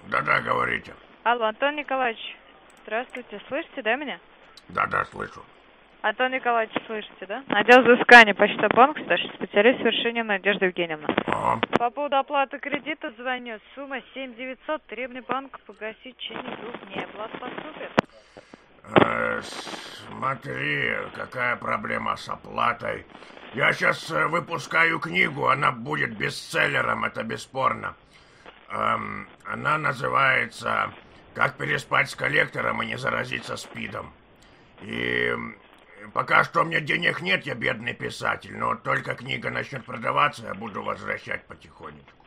Да-да, говорите. Алло, Антон Николаевич, здравствуйте, слышите, да, меня? Да-да, слышу. Антон Николаевич, слышите, да? Отдел взыскания Почта-банк, старший специалист Вершинина Надежда Евгеньевна. Ага. По поводу оплаты кредита звоню. Сумма 7900, требования банка погасить в течение 2 дней. Оплата поступит? Смотри, какая проблема с оплатой. Я сейчас выпускаю книгу, она будет бестселлером, это бесспорно. Она называется «Как переспать с коллектором и не заразиться СПИДом». И пока что у меня денег нет, я бедный писатель, но только книга начнет продаваться, я буду возвращать потихонечку.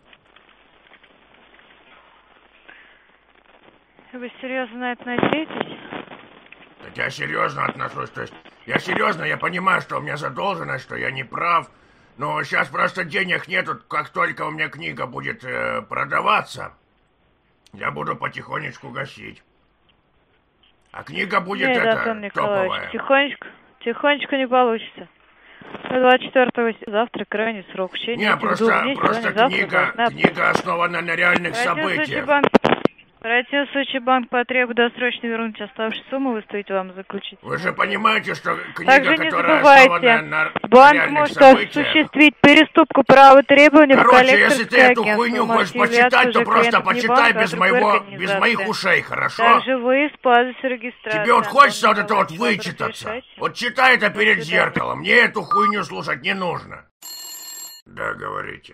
Вы серьезно на это надеетесь? Так я серьезно отношусь, то есть я понимаю, что у меня задолженность, что я не прав, но сейчас просто денег нету, как только у меня книга будет продаваться, я буду потихонечку гасить. А книга будет Нет, Антон Николаевич, топовая. тихонечко не получится. 24 завтра крайний срок. В течение этих 2 дней, просто книга основана на реальных событиях. В противном случае банк потребует досрочно вернуть оставшуюся сумму, выставить вам заключить. Вы же понимаете, что книга, Также не которая забывайте, основана на банк реальных может событиях... осуществить переступку права требований в Короче, если ты коллекторское эту агентство. хуйню хочешь Можете являться почитать, то уже просто клиентом не почитай банка, а другой без моих организации. ушей, хорошо? Также вы с регистрации. Тебе вот хочется вот это вот Антон Николаевич, вычитаться. решайте. Вот читай это перед До свидания. зеркалом. Мне эту хуйню слушать не нужно. Да, говорите.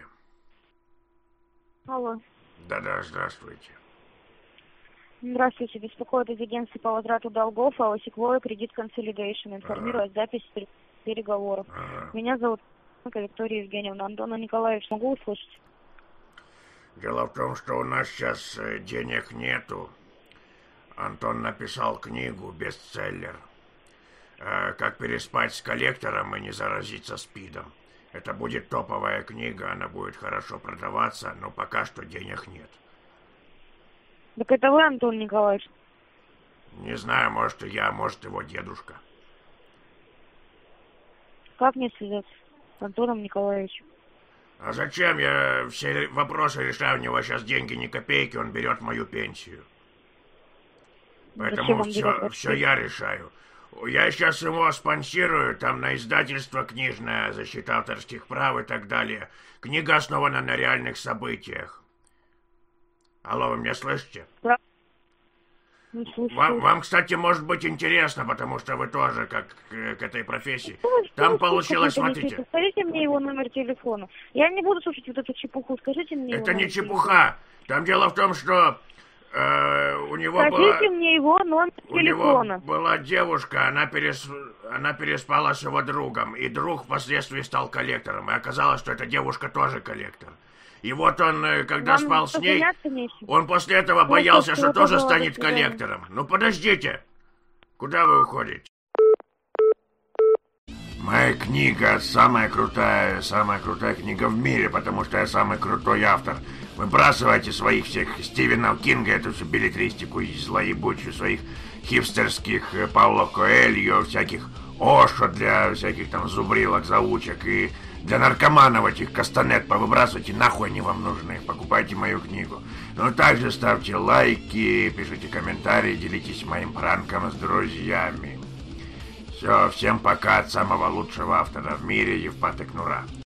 Алло. Да-да, здравствуйте. Здравствуйте, беспокоит из агентства по возврату долгов, АО «Секвойя Кредит Консолидейшн». Информирую о записи переговоров. Ага. Меня зовут Виктория Евгеньевна. Антона Николаевич, могу услышать? Дело в том, что у нас сейчас денег нету. Антон написал книгу, бестселлер. «Как переспать с коллектором и не заразиться СПИДом». Это будет топовая книга, она будет хорошо продаваться, но пока что денег нет. Так это вы, Антон Николаевич? Не знаю, может и я, может его дедушка. Как мне связаться с Антоном Николаевичем? А зачем? Я все вопросы решаю, у него сейчас деньги ни копейки, он берет мою пенсию. Поэтому все я решаю. Я сейчас его спонсирую, там на издательство книжное, защита авторских прав и так далее. Книга основана на реальных событиях. Алло, вы меня слышите? Да. Вам, кстати, может быть интересно, потому что вы тоже как к этой профессии. Там получилось, смотрите. Скажите мне его номер телефона. Я не буду слушать вот эту чепуху. Скажите мне его Это номер не чепуха. Там дело в том, что у него Скажите мне его номер телефона. У него была девушка, она переспала с его другом, и друг впоследствии стал коллектором. И оказалось, что эта девушка тоже коллектор. И вот он, когда Вам спал с ней, нечем? он после этого боялся, что тоже станет коллектором. Ну подождите, куда вы уходите? Моя книга самая крутая книга в мире, потому что я самый крутой автор. Выбрасывайте своих всех Стивена Кинга, эту всю беллетристику злоебучую, своих хипстерских Пауло Коэльо, всяких Ошо для всяких там зубрилок, заучек и для наркоманов этих кастанет повыбрасывайте, нахуй они вам нужны, покупайте мою книгу. Ну также ставьте лайки, пишите комментарии, делитесь моим пранком с друзьями. Все, всем пока от самого лучшего автора в мире, Евпаток Нура.